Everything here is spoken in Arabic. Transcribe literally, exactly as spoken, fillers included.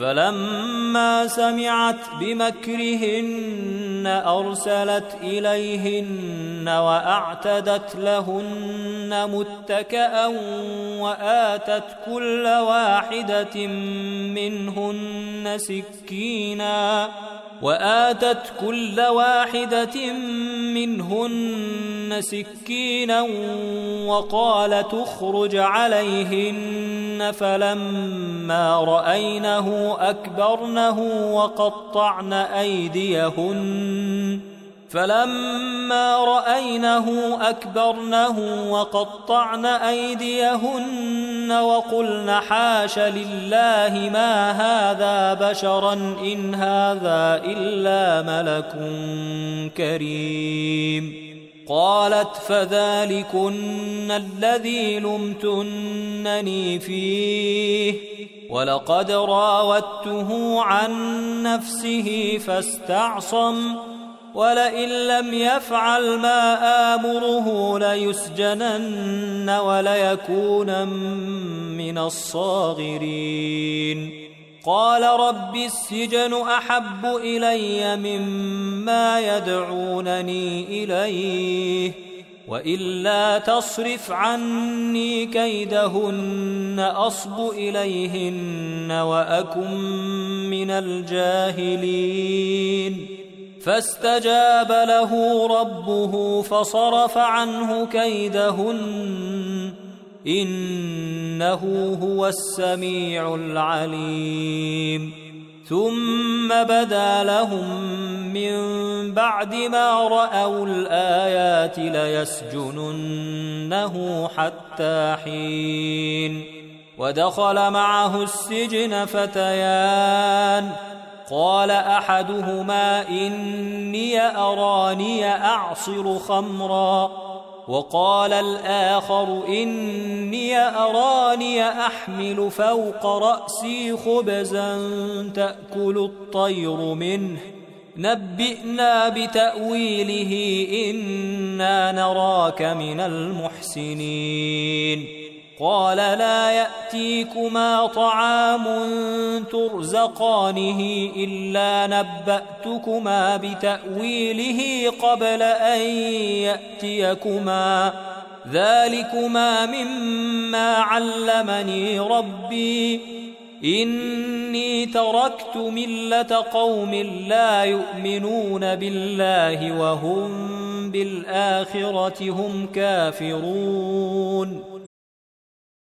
فلما سمعت بمكرهن أرسلت إليهن وأعتدت لهن متكأ وآتت كل واحدة منهن سكينا وآتت كل واحدة منهن سكينا وقال تخرج عليهن فلما رأينه أكبرنه وقطعن أيديهن فلما رأينه أكبرنه وقطعن أيديهن وقلن حاش لله ما هذا بشرا إن هذا إلا ملك كريم. قالت فذلكن الذي لمتنني فيه ولقد راودته عن نفسه فاستعصم ولئن لم يفعل ما آمره ليسجنن وليكونن من الصاغرين. قال رب السجن أحب إلي مما يدعونني إليه وإلا تصرف عني كيدهن أصب إليهن وأكن من الجاهلين. فاستجاب له ربه فصرف عنه كيدهن إنه هو السميع العليم. ثم بدا لهم من بعد ما رأوا الآيات ليسجننه حتى حين. ودخل معه السجن فتيان قال أحدهما إني أراني أعصر خمرا وقال الآخر إني أراني أحمل فوق رأسي خبزا تأكل الطير منه نبئنا بتأويله إنا نراك من المحسنين. قال لا يأتيكما طعام ترزقانه إلا نبأتكما بتأويله قبل أن يأتيكما ذلكما مما علمني ربي إني تركت ملة قوم لا يؤمنون بالله وهم بالآخرة هم كافرون.